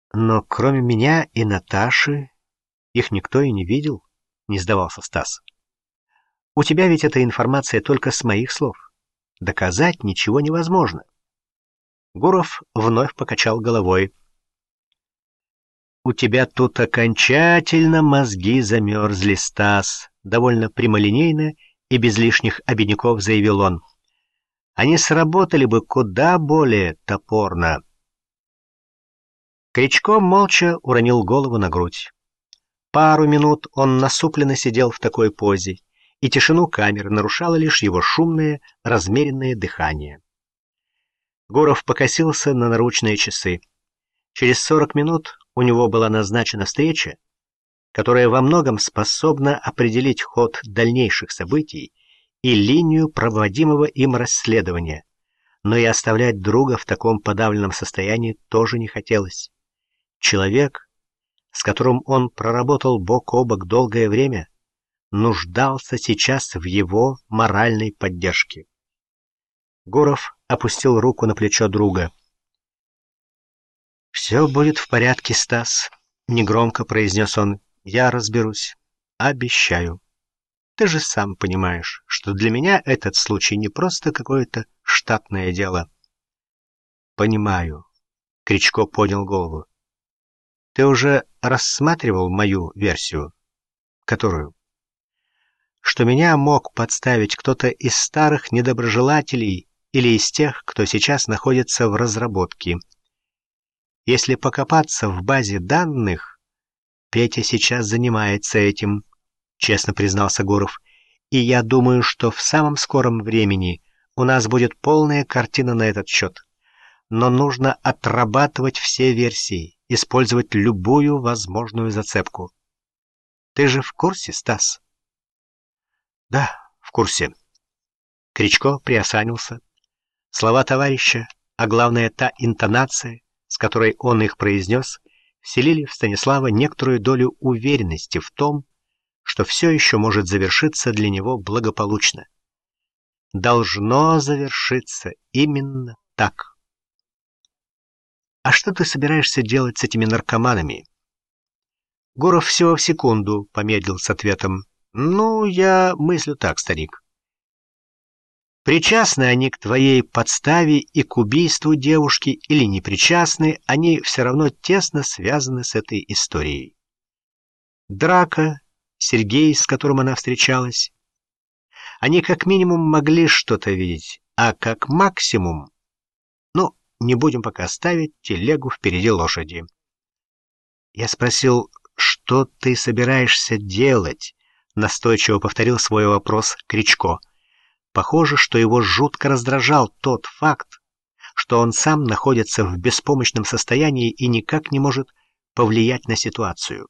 Но кроме меня и Наташи их никто и не видел, не сдавался Стас. У тебя ведь эта информация только с моих слов. Доказать ничего невозможно. Гуров вновь покачал головой. «У тебя тут окончательно мозги замерзли, Стас», — довольно прямолинейно и без лишних обиняков заявил он. «Они сработали бы куда более топорно». Кричко молча уронил голову на грудь. Пару минут он насупленно сидел в такой позе, и тишину камеры нарушало лишь его шумное, размеренное дыхание. Гуров покосился на наручные часы. Через 40 минут у него была назначена встреча, которая во многом способна определить ход дальнейших событий и линию проводимого им расследования, но и оставлять друга в таком подавленном состоянии тоже не хотелось. Человек, с которым он проработал бок о бок долгое время, нуждался сейчас в его моральной поддержке. Гуров опустил руку на плечо друга. «Все будет в порядке, Стас», — негромко произнес он. «Я разберусь. Обещаю. Ты же сам понимаешь, что для меня этот случай не просто какое-то штатное дело». «Понимаю», — Кричко поднял голову. «Ты уже рассматривал мою версию?» «Которую?» «Что меня мог подставить кто-то из старых недоброжелателей или из тех, кто сейчас находится в разработке. Если покопаться в базе данных, Петя сейчас занимается этим», — честно признался Гуров. «И я думаю, что в самом скором времени у нас будет полная картина на этот счет. Но нужно отрабатывать все версии, использовать любую возможную зацепку. Ты же в курсе, Стас?» «Да, в курсе». Кричко приосанился. Слова товарища, а главное та интонация, с которой он их произнес, вселили в Станислава некоторую долю уверенности в том, что все еще может завершиться для него благополучно. Должно завершиться именно так. «А что ты собираешься делать с этими наркоманами?» Гуров всего в секунду помедлил с ответом. «Ну, я мыслю так, старик. Причастны они к твоей подставе и к убийству девушки или не причастны, они все равно тесно связаны с этой историей. Драка, Сергей, с которым она встречалась, они как минимум могли что-то видеть, а как максимум... Ну, не будем пока ставить телегу впереди лошади». Я спросил, что ты собираешься делать? Настойчиво повторил свой вопрос Кричко. Похоже, что его жутко раздражал тот факт, что он сам находится в беспомощном состоянии и никак не может повлиять на ситуацию.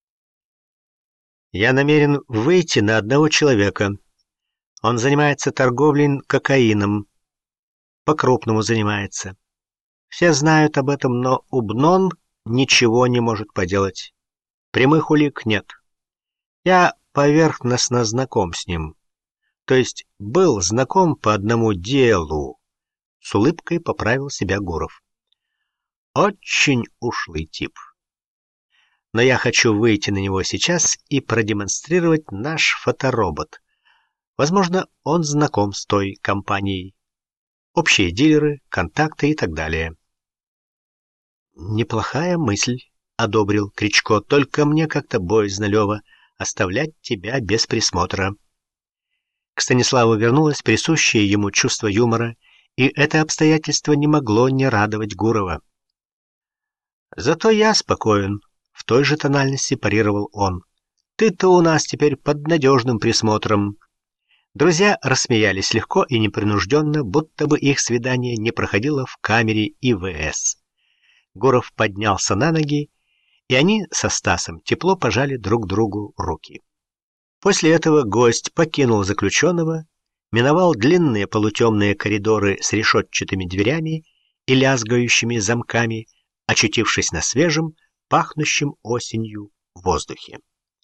«Я намерен выйти на одного человека. Он занимается торговлей кокаином. По-крупному занимается. Все знают об этом, но Убнон ничего не может поделать. Прямых улик нет. Я поверхностно знаком с ним. То есть был знаком по одному делу». С улыбкой поправил себя Гуров. «Очень ушлый тип. Но я хочу выйти на него сейчас и продемонстрировать наш фоторобот. Возможно, он знаком с той компанией. Общие дилеры, контакты и так далее». «Неплохая мысль», — одобрил Кричко. «Только мне как-то боязно, Лева, оставлять тебя без присмотра». К Станиславу вернулось присущее ему чувство юмора, и это обстоятельство не могло не радовать Гурова. «Зато я спокоен», — в той же тональности парировал он. «Ты-то у нас теперь под надежным присмотром». Друзья рассмеялись легко и непринужденно, будто бы их свидание не проходило в камере ИВС. Гуров поднялся на ноги, и они со Стасом тепло пожали друг другу руки. После этого гость покинул заключенного, миновал длинные полутемные коридоры с решетчатыми дверями и лязгающими замками, очутившись на свежем, пахнущем осенью воздухе.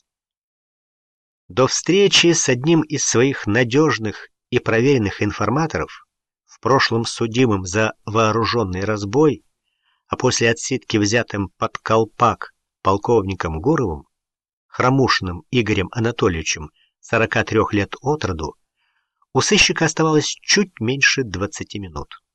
До встречи с одним из своих надежных и проверенных информаторов, в прошлом судимым за вооруженный разбой, а после отсидки взятым под колпак полковником Гуровым, Хромушиным Игорем Анатольевичем, 43 лет от роду, у сыщика оставалось чуть меньше 20 минут.